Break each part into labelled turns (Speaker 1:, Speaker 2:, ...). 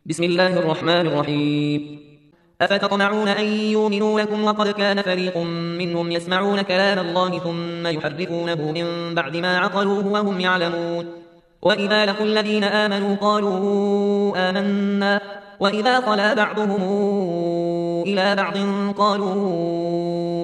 Speaker 1: بسم الله الرحمن الرحيم. أفتطمعون أن يؤمنوا لكم وقد كان فريق منهم يسمعون كلام الله ثم يحرفونه من بعد ما عقلوه وهم يعلمون. وإذا لقوا الذين آمنوا قالوا آمنا، وإذا خلا بعضهم إلى بعض قالوا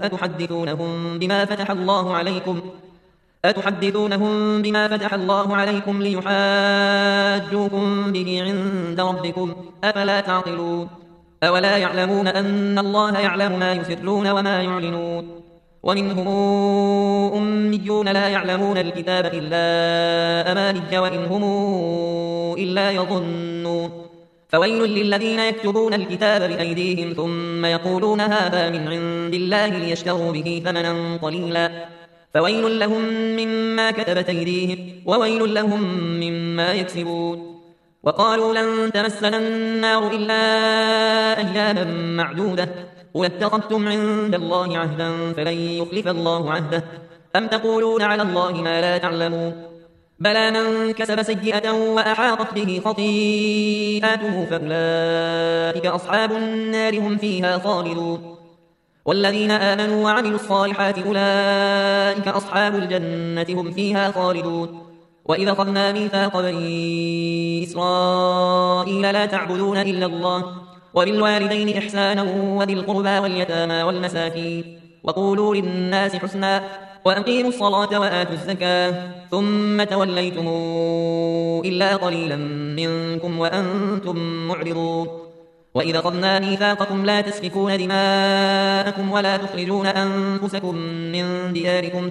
Speaker 1: أتحدثونهم بما فتح الله عليكم ليحاجوكم به عند ربكم، أفلا تعقلون؟ أولا يعلمون أن الله يعلم ما يسرون وما يعلنون. ومنهم أميون لا يعلمون الكتاب إلا أماني وإن هم إلا يظنون. فويل للذين يكتبون الكتاب بأيديهم ثم يقولون هذا من عند الله ليشتروا به ثمنا قليلا، فويل لهم مما كتبت أيديهم وويل لهم مما يكسبون. وقالوا لن تمسنا النار إلا أياما معدودة، قل اتخذتم عند الله عهدا فلن يخلف الله عهده، أم تقولون على الله ما لا تعلمون. بلى من كسب سيئة وأحاطت به خطيئاته فأولئك أصحاب النار هم فيها خالدون. والذين آمنوا وعملوا الصالحات أولئك أصحاب الجنة هم فيها خالدون. وإذا أخذنا ميثاق بني إسرائيل لا تعبدون إلا الله وبالوالدين إحسانا وذي القربى واليتامى والمساكين وقولوا للناس حسنا وأقيموا الصلاة وآتوا الزكاة ثم توليتم إلا قليلا منكم وأنتم معرضون. وإذا أخذنا ميثاقكم لا تسفكون دماءكم ولا تخرجون أنفسكم من دياركم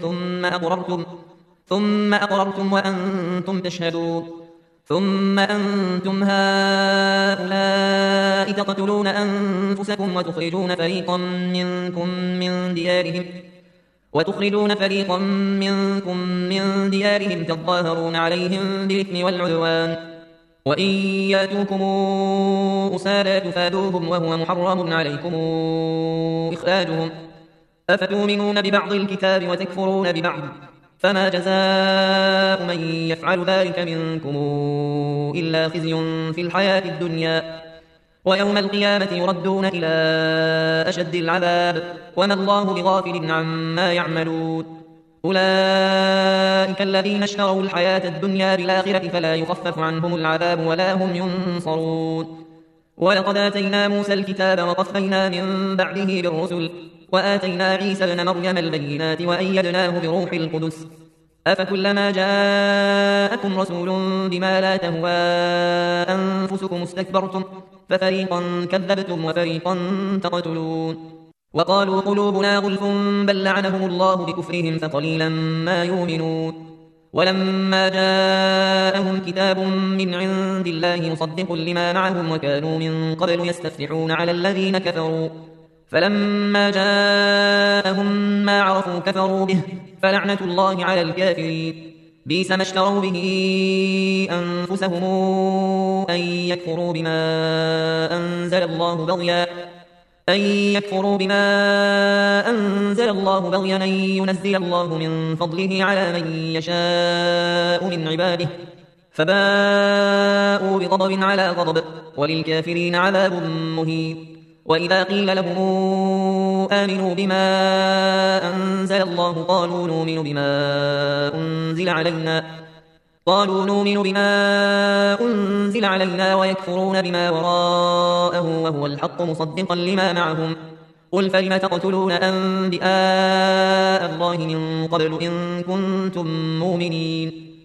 Speaker 1: ثم أقررتم وأنتم تشهدون. ثم أنتم هؤلاء تقتلون أنفسكم وتخرجون فريقا منكم من ديارهم تظاهرون عليهم بالإثم والعدوان، وإن يأتوكم أسارى تفادوهم وهو محرم عليكم إخراجهم، أفتؤمنون ببعض الكتاب وتكفرون ببعض، فما جزاء من يفعل ذلك منكم إلا خزي في الحياة الدنيا، ويوم القيامة يردون إلى أشد العذاب وما الله بغافل عما يعملون. أولئك الذين اشتروا الحياة الدنيا بالآخرة فلا يخفف عنهم العذاب ولا هم ينصرون. ولقد آتينا موسى الكتاب وقفينا من بعده بالرسل وآتينا عيسى ابن مريم البينات وأيدناه بروح القدس، أفكلما جاءكم رسول بما لا تهوى أنفسكم استكبرتم ففريقا كذبتم وفريقا تقتلون. وقالوا قلوبنا غلف بل لعنهم الله بكفرهم فقليلا ما يؤمنون. ولما جاءهم كتاب من عند الله مصدق لما معهم وكانوا من قبل يستفتحون على الذين كفروا، فلما جاءهم ما عرفوا كفروا به فلعنة الله على الكافرين. بئس ما اشتروا به أنفسهم أن يكفروا بما أنزل الله بغيا أن ينزل الله من فضله على من يشاء من عباده، فباءوا بغضب على غضب وللكافرين عذاب مهين. وإذا قيل لهم آمنوا بما أنزل الله قالوا نؤمن بما أنزل علينا ويكفرون بما وراءه وهو الحق مصدقا لما معهم. قل فلم تقتلون أنبياء الله من قبل إن كنتم مؤمنين.